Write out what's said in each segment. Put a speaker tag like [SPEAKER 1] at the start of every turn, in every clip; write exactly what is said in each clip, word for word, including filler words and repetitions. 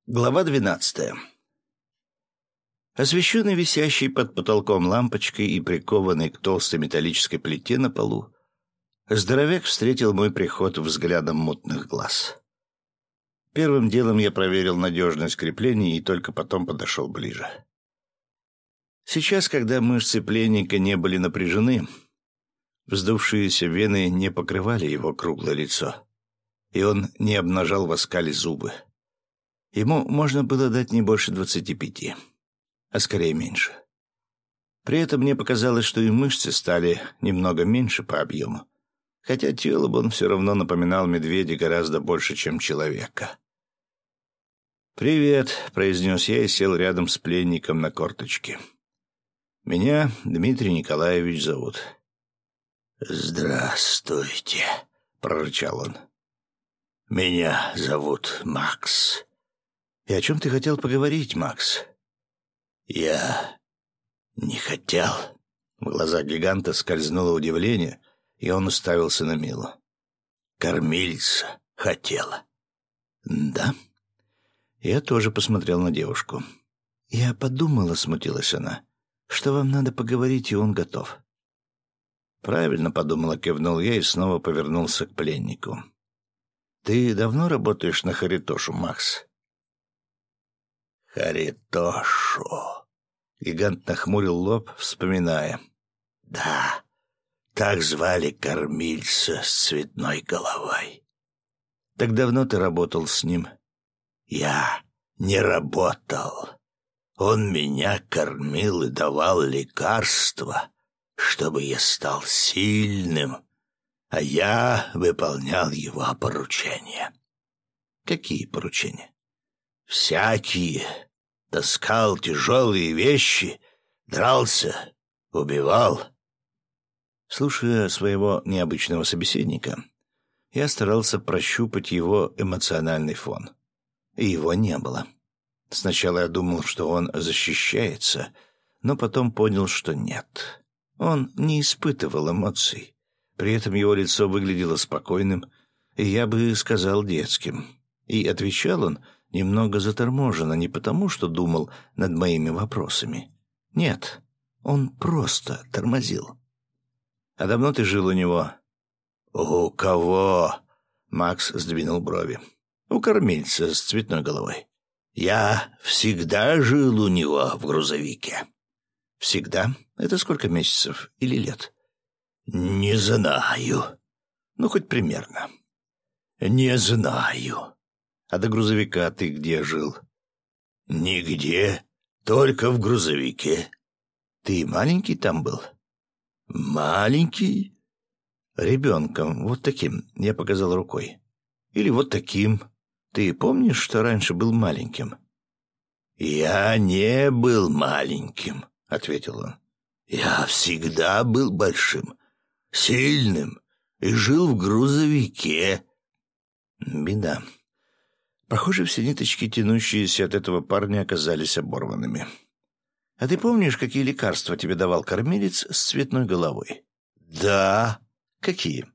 [SPEAKER 1] Глава двенадцатая. Освещенный висящей под потолком лампочкой и прикованный к толстой металлической плите на полу, здоровяк встретил мой приход взглядом мутных глаз. Первым делом я проверил надежность крепления и только потом подошел ближе. Сейчас, когда мышцы пленника не были напряжены, вздувшиеся вены не покрывали его круглое лицо, и он не обнажал в оскале зубы. Ему можно было дать не больше двадцати пяти, а скорее меньше. При этом мне показалось, что и мышцы стали немного меньше по объему, хотя телом он все равно напоминал медведя гораздо больше, чем человека. «Привет», — произнес я и сел рядом с пленником на корточке. «Меня Дмитрий Николаевич зовут».
[SPEAKER 2] «Здравствуйте», — прорычал он. «Меня зовут Макс».
[SPEAKER 1] «И о чем ты хотел поговорить, Макс?»
[SPEAKER 2] «Я не хотел».
[SPEAKER 1] В глазах гиганта скользнуло удивление, и он уставился на Милу.
[SPEAKER 2] «Кормильца хотела».
[SPEAKER 1] «Да?» Я тоже посмотрел на девушку. «Я подумала», — смутилась она, — «что вам надо поговорить, и он готов». «Правильно подумала», — кивнул я и снова повернулся к пленнику. «Ты давно работаешь на Харитошу, Макс?»
[SPEAKER 2] «Харитошу», —
[SPEAKER 1] гигант нахмурил лоб, вспоминая.
[SPEAKER 2] «Да, так звали кормильца с цветной головой».
[SPEAKER 1] «Так давно ты работал с ним?»
[SPEAKER 2] «Я не работал. Он меня кормил и давал лекарства, чтобы я стал сильным, а я выполнял его поручения».
[SPEAKER 1] «Какие поручения?»
[SPEAKER 2] «Всякие. Таскал тяжелые вещи, дрался, убивал».
[SPEAKER 1] Слушая своего необычного собеседника, я старался прощупать его эмоциональный фон. И его не было. Сначала я думал, что он защищается, но потом понял, что нет. Он не испытывал эмоций. При этом его лицо выглядело спокойным, и я бы сказал детским. И отвечал он немного заторможенно, не потому, что думал над моими вопросами. Нет, он просто тормозил. «А давно ты жил у него?»
[SPEAKER 2] «У кого?»
[SPEAKER 1] — Макс сдвинул брови.
[SPEAKER 2] «У кормильца с цветной головой. Я всегда жил у него в грузовике».
[SPEAKER 1] «Всегда? Это сколько месяцев или лет?»
[SPEAKER 2] «Не знаю».
[SPEAKER 1] «Ну, хоть примерно».
[SPEAKER 2] «Не знаю».
[SPEAKER 1] «А до грузовика ты где жил?»
[SPEAKER 2] «Нигде, только в грузовике».
[SPEAKER 1] «Ты маленький там был?»
[SPEAKER 2] «Маленький?»
[SPEAKER 1] «Ребенком, вот таким», — я показал рукой. «Или вот таким. Ты помнишь, что раньше был маленьким?»
[SPEAKER 2] «Я не был маленьким», — ответил он. «Я всегда был большим, сильным и жил в грузовике».
[SPEAKER 1] «Беда. Похоже, все ниточки, тянущиеся от этого парня, оказались оборванными. А ты помнишь, какие лекарства тебе давал кормилец с цветной головой?»
[SPEAKER 2] «Да».
[SPEAKER 1] «Какие?»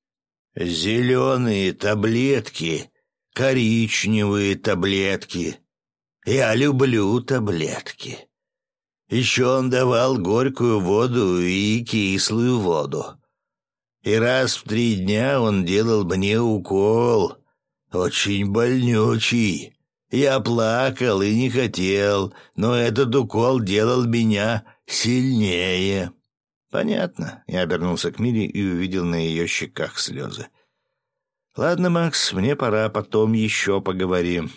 [SPEAKER 2] «Зеленые таблетки, коричневые таблетки. Я люблю таблетки. Еще он давал горькую воду и кислую воду. И раз в три дня он делал мне укол, очень больнючий. Я плакал и не хотел, но этот укол делал меня сильнее».
[SPEAKER 1] «Понятно». Я обернулся к Мире и увидел на ее щеках слезы. «Ладно, Макс, мне пора, потом еще поговорим».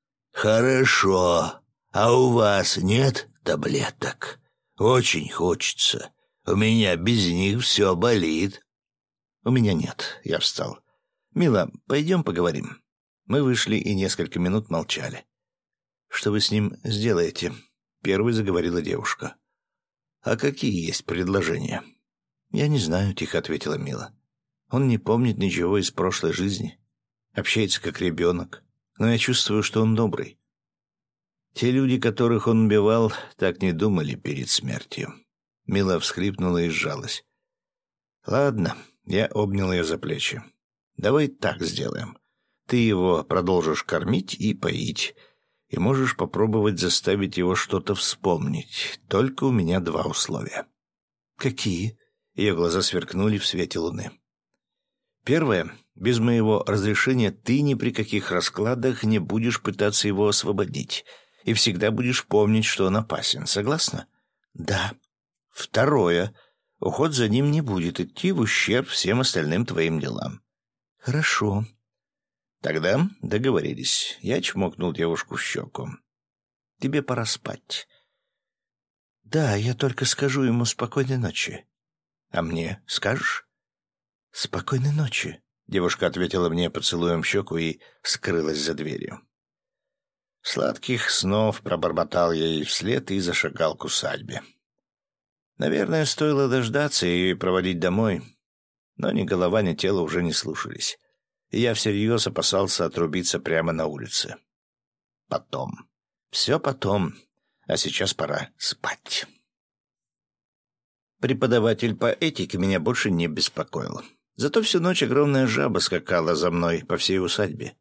[SPEAKER 2] «Хорошо. А у вас нет таблеток? Очень хочется. У меня без них все болит».
[SPEAKER 1] «У меня нет». Я встал. «Мила, пойдем поговорим». Мы вышли и несколько минут молчали. «Что вы с ним сделаете?» — первой заговорила девушка. «А какие есть предложения?» «Я не знаю», — тихо ответила Мила. «Он не помнит ничего из прошлой жизни. Общается как ребенок. Но я чувствую, что он добрый. Те люди, которых он убивал, так не думали перед смертью». Мила всхлипнула и сжалась. «Ладно», — я обнял ее за плечи. «Давай так сделаем. Ты его продолжишь кормить и поить. и можешь попробовать заставить его что-то вспомнить. Только у меня два условия». «Какие?» — ее глаза сверкнули в свете луны. «Первое. Без моего разрешения ты ни при каких раскладах не будешь пытаться его освободить, и всегда будешь помнить, что он опасен. Согласна?» «Да». «Второе. Уход за ним не будет идти в ущерб всем остальным твоим делам». «Хорошо». «Тогда договорились». Я чмокнул девушку в щеку. «Тебе пора спать». «Да, я только скажу ему спокойной ночи». «А мне скажешь?» «Спокойной ночи», — девушка ответила мне поцелуем в щеку и скрылась за дверью. «Сладких снов», — пробормотал я ей вслед и зашагал к усадьбе. Наверное, стоило дождаться ее и проводить домой, но ни голова, ни тело уже не слушались, и я всерьез опасался отрубиться прямо на улице. Потом. Все потом. А сейчас пора спать. Преподаватель по этике меня больше не беспокоил. Зато всю ночь огромная жаба скакала за мной по всей усадьбе.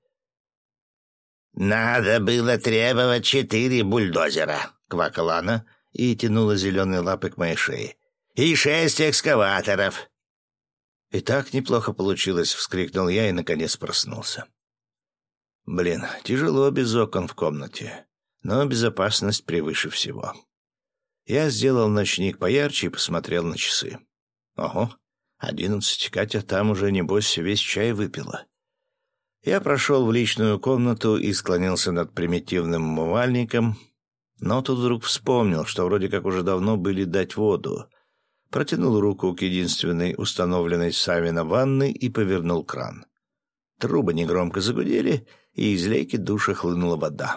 [SPEAKER 2] «Надо было требовать четыре бульдозера», — квакала она и тянула зеленые лапы к моей шее. «И шесть экскаваторов».
[SPEAKER 1] «И так неплохо получилось», — вскрикнул я и, наконец, проснулся. Блин, тяжело без окон в комнате, но безопасность превыше всего. Я сделал ночник поярче и посмотрел на часы. Ого, одиннадцать. Катя там уже, небось, весь чай выпила. Я прошел в личную комнату и склонился над примитивным умывальником, но тут вдруг вспомнил, что вроде как уже давно были дать воду. Протянул руку к единственной установленной Савино ванной и повернул кран. Трубы негромко загудели, и из лейки душа хлынула вода.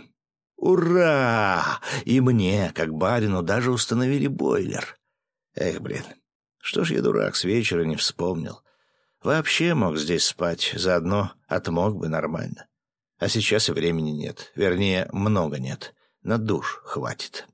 [SPEAKER 1] Ура! И мне, как барину, даже установили бойлер. Эх, блин, что ж я дурак, с вечера не вспомнил. Вообще мог здесь спать, заодно отмог бы нормально. А сейчас и времени нет, вернее, много нет. На душ хватит.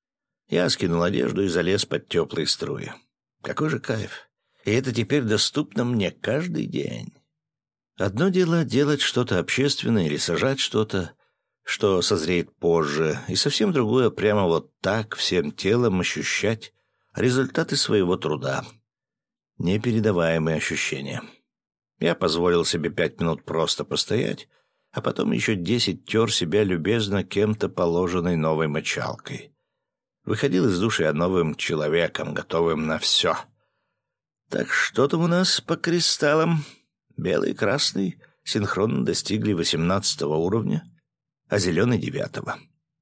[SPEAKER 1] Я скинул одежду и залез под теплые струи. Какой же кайф! И это теперь доступно мне каждый день. Одно дело делать что-то общественное или сажать что-то, что созреет позже, и совсем другое прямо вот так всем телом ощущать результаты своего труда. Непередаваемые ощущения. Я позволил себе пять минут просто постоять, а потом еще десять тер себя любезно кем-то положенной новой мочалкой. Выходил из души я новым человеком, готовым на все. Так что там у нас по кристаллам? Белый и красный синхронно достигли восемнадцатого уровня, а зеленый — девятого.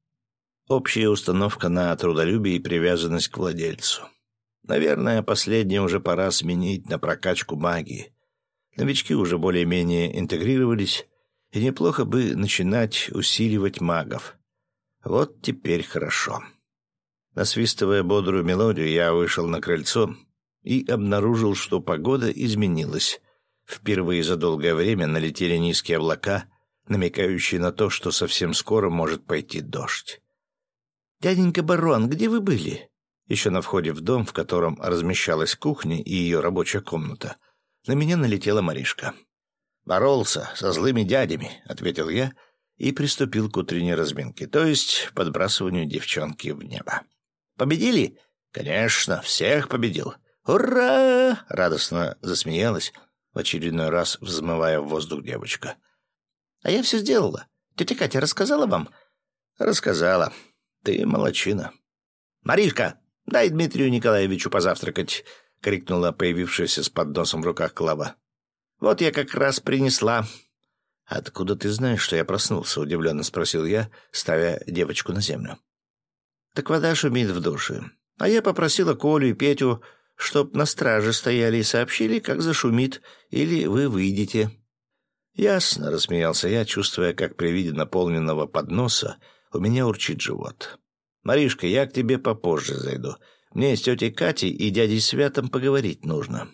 [SPEAKER 1] Общая установка на трудолюбие и привязанность к владельцу. Наверное, последнее уже пора сменить на прокачку магии. Новички уже более-менее интегрировались, и неплохо бы начинать усиливать магов. Вот теперь хорошо. Насвистывая бодрую мелодию, я вышел на крыльцо и обнаружил, что погода изменилась. Впервые за долгое время налетели низкие облака, намекающие на то, что совсем скоро может пойти дождь. «Дяденька барон, где вы были?» Еще на входе в дом, в котором размещалась кухня и ее рабочая комната, на меня налетела Маришка. «Боролся со злыми дядями», — ответил я и приступил к утренней разминке, то есть подбрасыванию девчонки в небо. «Победили?» «Конечно, всех победил». «Ура!» — радостно засмеялась, в очередной раз взмывая в воздух девочка. «А я все сделала. Тетя Катя рассказала вам?» «Рассказала. Ты молодчина». «Маришка, дай Дмитрию Николаевичу позавтракать», — крикнула появившаяся с подносом в руках Клава. «Вот я как раз принесла». «Откуда ты знаешь, что я проснулся?» — удивленно спросил я, ставя девочку на землю. «Так вода шумит в душе. А я попросила Колю и Петю, чтоб на страже стояли и сообщили, как зашумит, или вы выйдете». «Ясно», — рассмеялся я, чувствуя, как при виде наполненного подноса у меня урчит живот. «Маришка, я к тебе попозже зайду. Мне с тетей Катей и дядей Святом поговорить нужно».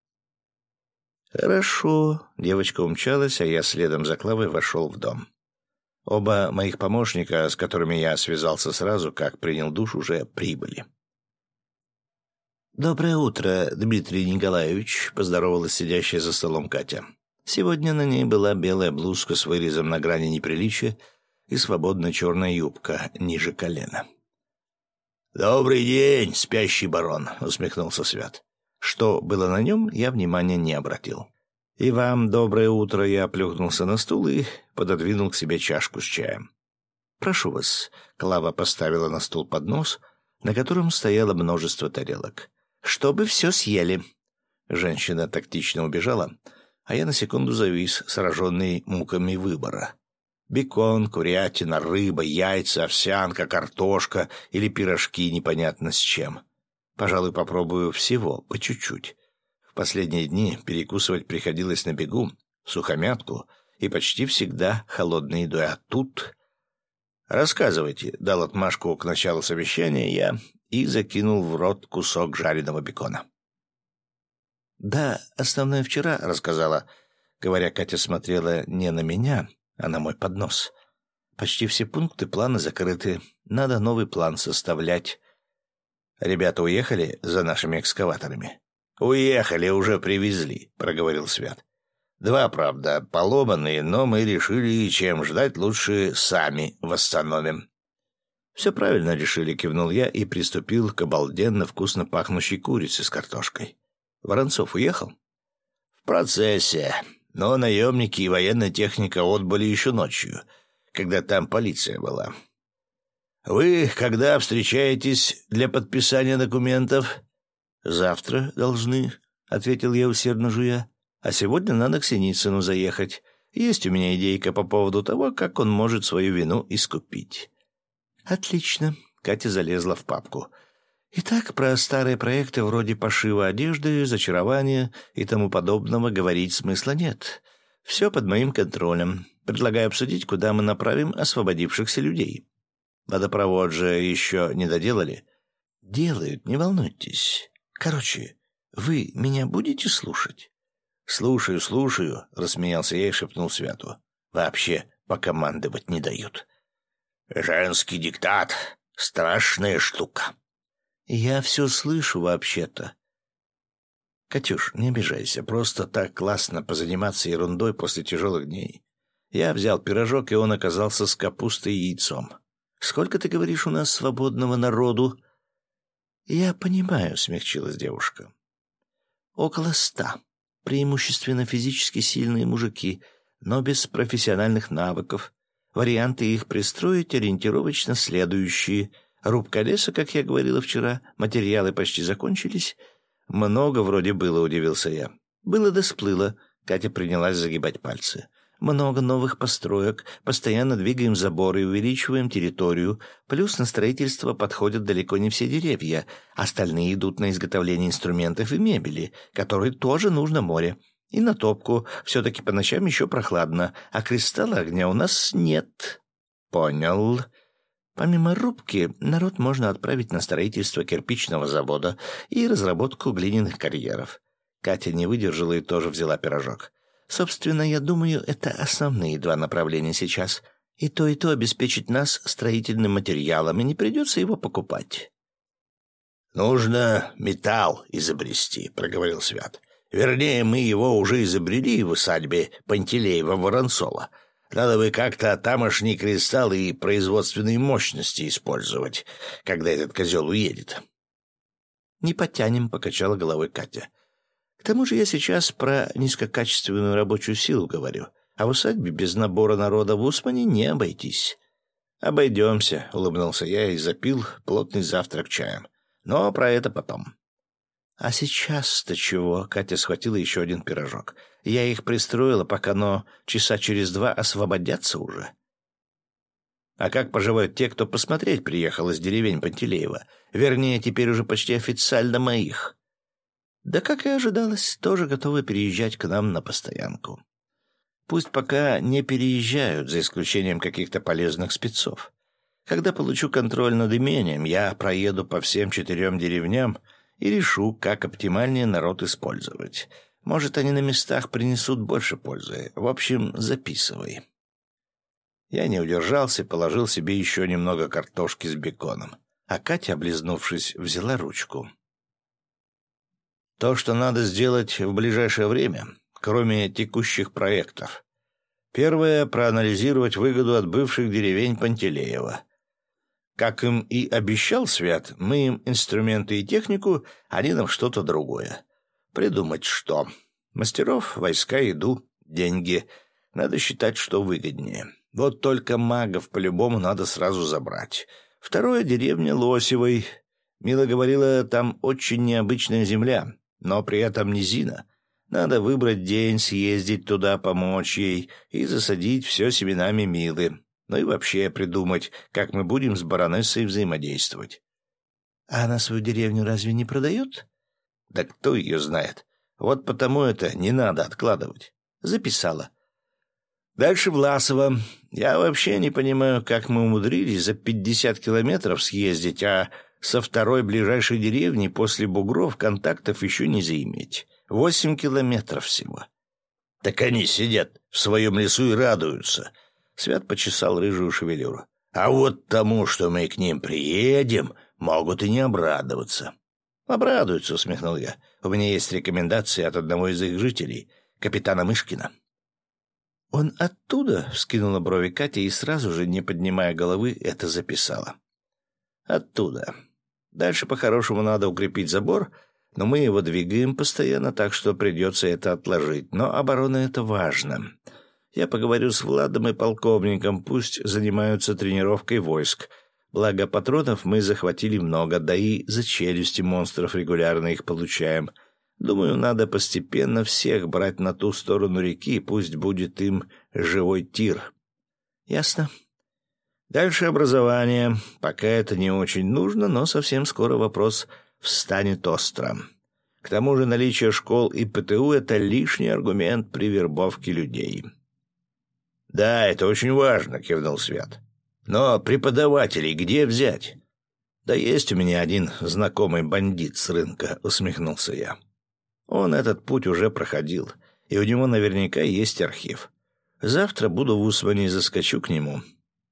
[SPEAKER 1] «Хорошо». Девочка умчалась, а я следом за Клавой вошел в дом. Оба моих помощника, с которыми я связался сразу, как принял душ, уже прибыли. «Доброе утро, Дмитрий Николаевич», — поздоровалась сидящая за столом Катя. Сегодня на ней была белая блузка с вырезом на грани неприличия и свободная черная юбка ниже колена.
[SPEAKER 2] «Добрый день, спящий барон», — усмехнулся Свят.
[SPEAKER 1] Что было на нем, я внимания не обратил. «И вам доброе утро», — я плюхнулся на стул и пододвинул к себе чашку с чаем. «Прошу вас», — Клава поставила на стул поднос, на котором стояло множество тарелок. «Чтобы все съели». Женщина тактично убежала, а я на секунду завис, сраженный муками выбора. Бекон, курятина, рыба, яйца, овсянка, картошка или пирожки непонятно с чем. Пожалуй, попробую всего, по чуть-чуть. В последние дни перекусывать приходилось на бегу, сухомятку и почти всегда холодной едой. А тут... «Рассказывайте», — дал отмашку к началу совещания я и закинул в рот кусок жареного бекона. «Да, основное вчера», — рассказала. Говоря, Катя смотрела не на меня, а на мой поднос. «Почти все пункты плана закрыты. Надо новый план составлять». «Ребята уехали за нашими экскаваторами?» «Уехали, уже привезли», — проговорил Свят. «Два, правда, поломанные, но мы решили, чем ждать, лучше сами восстановим». «Все правильно решили», — кивнул я и приступил к обалденно вкусно пахнущей курице с картошкой. «Воронцов уехал?»
[SPEAKER 2] «В процессе, но наемники и военная техника отбыли еще ночью, когда там полиция была». «Вы когда встречаетесь для подписания документов?»
[SPEAKER 1] «Завтра должны», — ответил я, усердно жуя. «А сегодня надо к Синицыну заехать. Есть у меня идейка по поводу того, как он может свою вину искупить». «Отлично», — Катя залезла в папку. «Итак, про старые проекты вроде пошива одежды, зачарования и тому подобного говорить смысла нет. Все под моим контролем. Предлагаю обсудить, куда мы направим освободившихся людей». «Водопровод же еще не доделали?» «Делают, не волнуйтесь. Короче, вы меня будете слушать?» «Слушаю, слушаю», — рассмеялся я и шепнул Святу. «Вообще покомандовать не дают».
[SPEAKER 2] «Женский диктат — страшная штука».
[SPEAKER 1] «Я все слышу вообще-то». «Катюш, не обижайся, просто так классно позаниматься ерундой после тяжелых дней». Я взял пирожок, и он оказался с капустой и яйцом. «Сколько, ты говоришь, у нас свободного народу?» «Я понимаю», — смягчилась девушка. «Около ста. Преимущественно физически сильные мужики, но без профессиональных навыков. Варианты их пристроить ориентировочно следующие. Рубка леса, как я говорила вчера, материалы почти закончились». «Много вроде было», — удивился я. «Было да сплыло», — Катя принялась загибать пальцы. «Много новых построек, постоянно двигаем заборы и увеличиваем территорию, плюс на строительство подходят далеко не все деревья, остальные идут на изготовление инструментов и мебели, которой тоже нужно море, и на топку, все-таки по ночам еще прохладно, а кристалла огня у нас нет». «Понял». Помимо рубки, народ можно отправить на строительство кирпичного завода и разработку глиняных карьеров. Катя не выдержала и тоже взяла пирожок. Собственно, я думаю, это основные два направления сейчас. И то, и то обеспечить нас строительным материалом, и не придется его покупать.
[SPEAKER 2] «Нужно металл изобрести», — проговорил Свят. «Вернее, мы его уже изобрели в усадьбе Пантелеева-Воронцова. Надо бы как-то тамошние кристаллы и производственные мощности использовать, когда этот козел уедет».
[SPEAKER 1] «Не потянем», — покачала головой Катя. «К тому же я сейчас про низкокачественную рабочую силу говорю, а в усадьбе без набора народа в Усмане не обойтись». «Обойдемся», — улыбнулся я и запил плотный завтрак чаем. «Но про это потом». «А сейчас-то чего?» — Катя схватила еще один пирожок. «Я их пристроила, пока, но часа через два освободятся уже». «А как поживают те, кто посмотреть приехал из деревень Пантелеева? Вернее, теперь уже почти официально моих». «Да, как и ожидалось, тоже готовы переезжать к нам на постоянку. Пусть пока не переезжают, за исключением каких-то полезных спецов. Когда получу контроль над имением, я проеду по всем четырем деревням и решу, как оптимальнее народ использовать. Может, они на местах принесут больше пользы. В общем, записывай». Я не удержался, положил себе еще немного картошки с беконом. А Катя, облизнувшись, взяла ручку. «То, что надо сделать в ближайшее время, кроме текущих проектов. Первое — проанализировать выгоду от бывших деревень Пантелеева. Как им и обещал Свят, мы им инструменты и технику, они нам что-то другое. Придумать что? Мастеров, войска, еду, деньги. Надо считать, что выгоднее. Вот только магов по-любому надо сразу забрать. Второе — деревня Лосевой. Мила говорила, там очень необычная земля, но при этом низина. Надо выбрать день, съездить туда, помочь ей и засадить все семенами Милы. Ну и вообще придумать, как мы будем с баронессой взаимодействовать. — А она свою деревню разве не продает? — Да кто ее знает. Вот потому это не надо откладывать. Записала. Дальше Власова. Я вообще не понимаю, как мы умудрились за пятьдесят километров съездить, а со второй ближайшей деревни после бугров контактов еще не заиметь. Восемь километров всего. — Так они сидят в своем лесу и радуются. Свят почесал рыжую шевелюру. А вот тому, что мы к ним приедем, могут и не обрадоваться. — Обрадуются, — усмехнул я. У меня есть рекомендации от одного из их жителей, капитана Мышкина. — Он оттуда? — вскинула брови Катя и сразу же, не поднимая головы, это записала. — Оттуда. Дальше по-хорошему надо укрепить забор, но мы его двигаем постоянно, так что придется это отложить. Но оборона — это важно. Я поговорю с Владом и полковником, пусть занимаются тренировкой войск. Благо патронов мы захватили много, да и за челюсти монстров регулярно их получаем. Думаю, надо постепенно всех брать на ту сторону реки, пусть будет им живой тир. Ясно. Дальше образование. Пока это не очень нужно, но совсем скоро вопрос встанет остро. К тому же наличие школ и ПТУ — это лишний аргумент при вербовке людей. — Да, это очень важно, — кивнул Свят. — Но преподавателей где взять? — Да есть у меня один знакомый бандит с рынка, — усмехнулся я. Он этот путь уже проходил, и у него наверняка есть архив. Завтра буду в Усмане и заскочу к нему.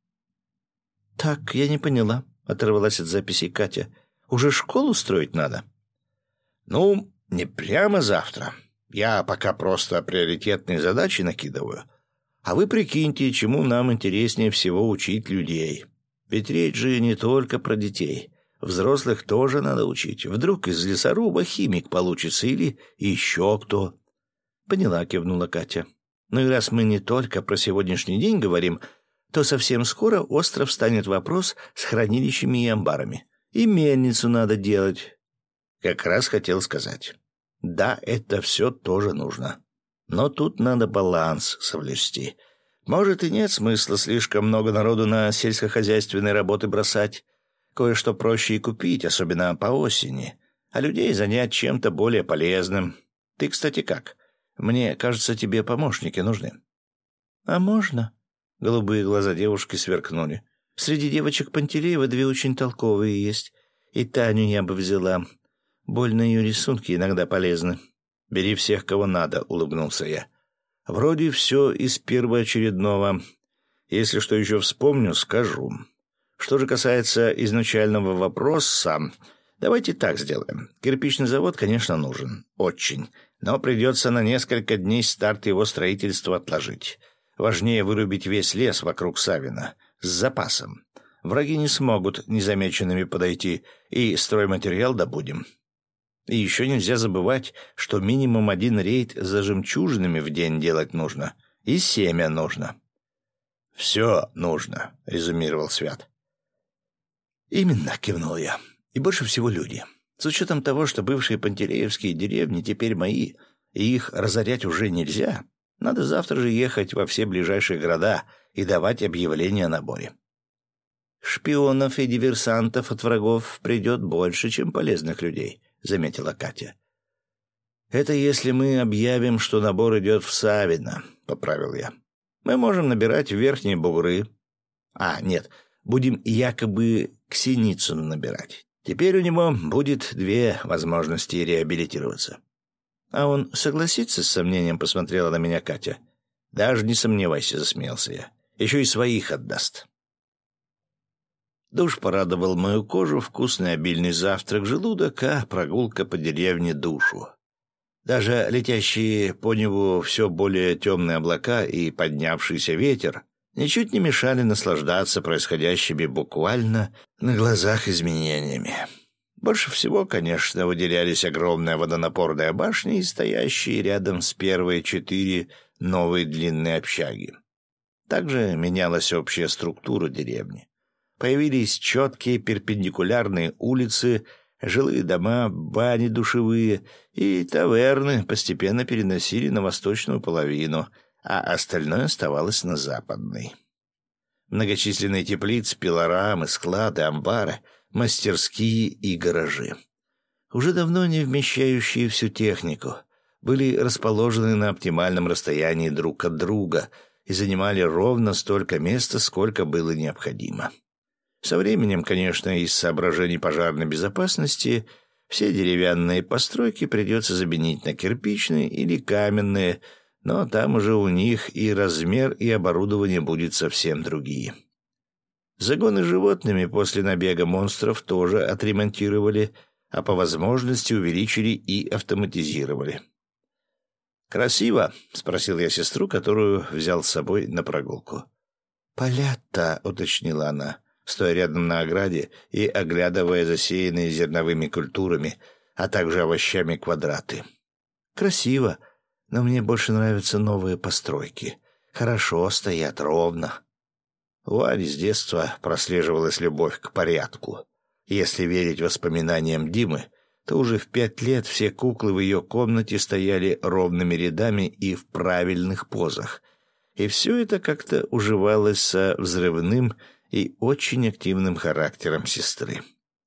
[SPEAKER 1] — Так, я не поняла, — оторвалась от записей Катя. — Уже школу строить надо? — Ну, не прямо завтра. Я пока просто приоритетные задачи накидываю. А вы прикиньте, чему нам интереснее всего учить людей. Ведь речь же не только про детей. Взрослых тоже надо учить. Вдруг из лесоруба химик получится или еще кто. — Поняла, — кивнула Катя. — Ну и раз мы не только про сегодняшний день говорим, то совсем скоро остро встанет вопрос с хранилищами и амбарами. И мельницу надо делать. Как раз хотел сказать. Да, это все тоже нужно. Но тут надо баланс соблюсти. Может, и нет смысла слишком много народу на сельскохозяйственные работы бросать. Кое-что проще и купить, особенно по осени, а людей занять чем-то более полезным. Ты, кстати, как? Мне кажется, тебе помощники нужны. — А можно? — голубые глаза девушки сверкнули. — Среди девочек Пантелеева две очень толковые есть. И Таню я бы взяла. Больно ее рисунки иногда полезны. — Бери всех, кого надо, — улыбнулся я. — Вроде все из первоочередного. Если что еще вспомню, скажу. Что же касается изначального вопроса, давайте так сделаем. Кирпичный завод, конечно, нужен. Очень. Но придется на несколько дней старт его строительства отложить. Важнее вырубить весь лес вокруг Савина. С запасом. Враги не смогут незамеченными подойти, и стройматериал добудем. И еще нельзя забывать, что минимум один рейд за жемчужинами в день делать нужно. И семя нужно. — Все нужно, — резюмировал Свят. — Именно, — кивнул я. И больше всего люди. С учетом того, что бывшие пантелеевские деревни теперь мои, и их разорять уже нельзя, надо завтра же ехать во все ближайшие города и давать объявление о наборе. Шпионов и диверсантов от врагов придет больше, чем полезных людей, — заметила Катя. — Это если мы объявим, что набор идет в Савино, — поправил я. Мы можем набирать в верхние бугры. А, нет, будем якобы к Синицыну набирать. Теперь у него будет две возможности реабилитироваться. — А он согласится, — с сомнением посмотрела на меня Катя. — Даже не сомневайся, — засмеялся я. — Еще и своих отдаст. Душ порадовал мою кожу, вкусный обильный завтрак желудок, а прогулка по деревне душу. Даже летящие по небу все более темные облака и поднявшийся ветер ничуть не мешали наслаждаться происходящими буквально на глазах изменениями. Больше всего, конечно, выделялись огромная водонапорная башня и стоящие рядом с первой четыре новые длинные общаги. Также менялась общая структура деревни. Появились четкие перпендикулярные улицы, жилые дома, бани душевые и таверны постепенно переносили на восточную половину, а остальное оставалось на западной. Многочисленные теплицы, пилорамы, склады, амбары, мастерские и гаражи, уже давно не вмещающие всю технику, были расположены на оптимальном расстоянии друг от друга и занимали ровно столько места, сколько было необходимо. Со временем, конечно, из соображений пожарной безопасности все деревянные постройки придется заменить на кирпичные или каменные, но там уже у них и размер, и оборудование будет совсем другие. Загоны с животными после набега монстров тоже отремонтировали, а по возможности увеличили и автоматизировали. «Красиво?» — спросил я сестру, которую взял с собой на прогулку. «Полята», — уточнила она, стоя рядом на ограде и оглядывая засеянные зерновыми культурами, а также овощами квадраты. «Красиво, но мне больше нравятся новые постройки. Хорошо стоят, ровно». У Ани с детства прослеживалась любовь к порядку. Если верить воспоминаниям Димы, то уже в пять лет все куклы в ее комнате стояли ровными рядами и в правильных позах. И все это как-то уживалось со взрывным и очень активным характером сестры.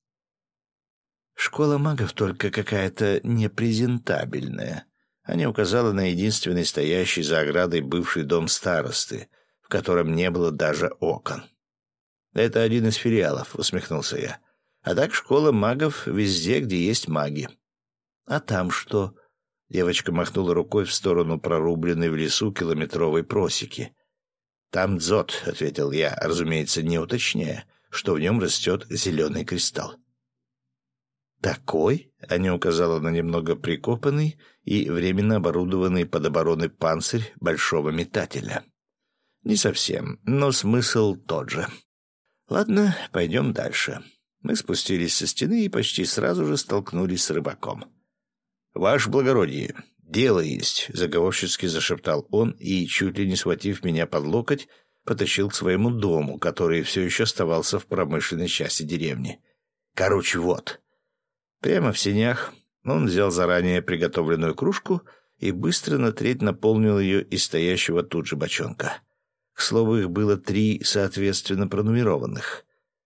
[SPEAKER 1] «Школа магов только какая-то непрезентабельная», — Аня указала на единственный стоящий за оградой бывший дом старосты, в котором не было даже окон. «Это один из филиалов», — усмехнулся я. «А так школа магов везде, где есть маги». «А там что?» — девочка махнула рукой в сторону прорубленной в лесу километровой просеки. «Там дзот», — ответил я, разумеется, не уточняя, что в нем растет зеленый кристалл. «Такой?» — Аня указала на немного прикопанный и временно оборудованный под обороной панцирь большого метателя. «Не совсем, но смысл тот же. Ладно, пойдем дальше». Мы спустились со стены и почти сразу же столкнулись с рыбаком. «Ваше благородие, дело есть», — заговорщицки зашептал он и, чуть ли не схватив меня под локоть, потащил к своему дому, который все еще оставался в промышленной части деревни. «Короче, вот». Прямо в сенях он взял заранее приготовленную кружку и быстро на треть наполнил ее из стоящего тут же бочонка. К слову, их было три, соответственно, пронумерованных.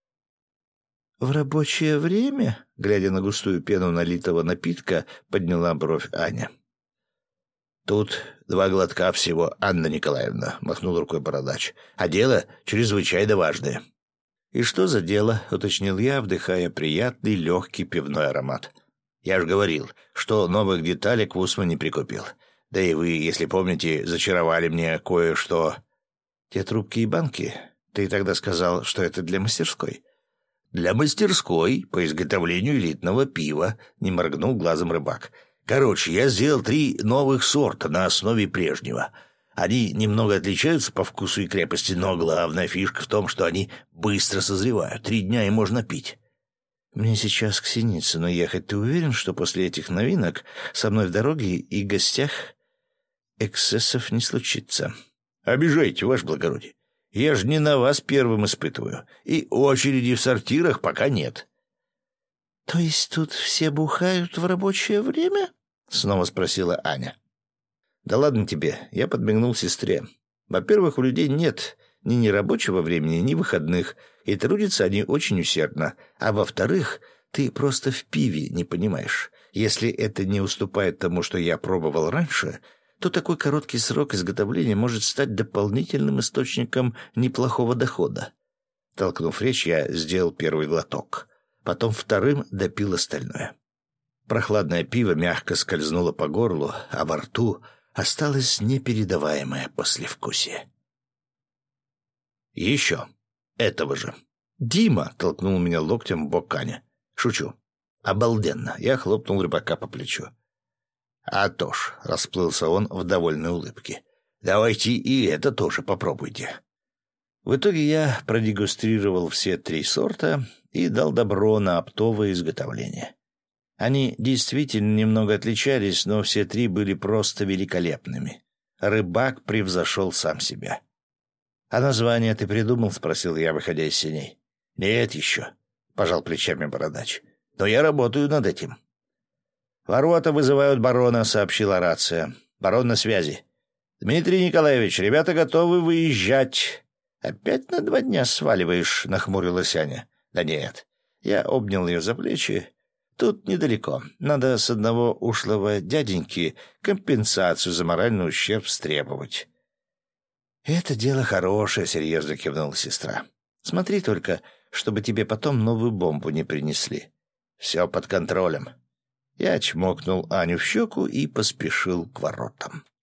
[SPEAKER 1] «В рабочее время?» — глядя на густую пену налитого напитка, подняла бровь Аня. «Тут два глотка всего, Анна Николаевна», — махнул рукой бородач. «А дело чрезвычайно важное». «И что за дело?» — уточнил я, вдыхая приятный легкий пивной аромат. «Я ж говорил, что новых деталек в Усман не прикупил. Да и вы, если помните, зачаровали мне кое-что». «Те трубки и банки? Ты тогда сказал, что это для мастерской». «Для мастерской по изготовлению элитного пива», — не моргнул глазом рыбак. «Короче, я сделал три новых сорта на основе прежнего. Они немного отличаются по вкусу и крепости, но главная фишка в том, что они быстро созревают. Три дня и можно пить». «Мне сейчас к Синицыну ехать. Ты уверен, что после этих новинок со мной в дороге и гостях эксцессов не случится?» «Обижайте, ваше благородие. Я же не на вас первым испытываю, и очереди в сортирах пока нет». «То есть тут все бухают в рабочее время?» — снова спросила Аня. «Да ладно тебе», — я подмигнул сестре. «Во-первых, у людей нет ни нерабочего времени, ни выходных, и трудятся они очень усердно. А во-вторых, ты просто в пиве не понимаешь. Если это не уступает тому, что я пробовал раньше, то такой короткий срок изготовления может стать дополнительным источником неплохого дохода». Толкнув речь, я сделал первый глоток. Потом вторым допил остальное. Прохладное пиво мягко скользнуло по горлу, а во рту осталось непередаваемое послевкусие. «Еще. Этого же». «Дима!» — толкнул меня локтем в бок Аня. «Шучу. Обалденно!» — я хлопнул рыбака по плечу.
[SPEAKER 2] «А то ж», — расплылся он в довольной улыбке, — «давайте и это тоже попробуйте».
[SPEAKER 1] В итоге я продегустрировал все три сорта и дал добро на оптовое изготовление. Они действительно немного отличались, но все три были просто великолепными. Рыбак превзошел сам себя. «А название ты придумал?» — спросил я, выходя из сеней.
[SPEAKER 2] «Нет еще», — пожал плечами бородач. «Но я работаю над этим».
[SPEAKER 1] «Ворота вызывают барона», — сообщила рация. «Барон на связи». «Дмитрий Николаевич, ребята готовы выезжать». «Опять на два дня сваливаешь?» — нахмурилась Аня. «Да нет». Я обнял ее за плечи. «Тут недалеко. Надо с одного ушлого дяденьки компенсацию за моральный ущерб стребовать». «Это дело хорошее», — серьезно кивнула сестра. «Смотри только, чтобы тебе потом новую бомбу не принесли. Все под контролем». Я чмокнул Аню в щеку и поспешил к воротам.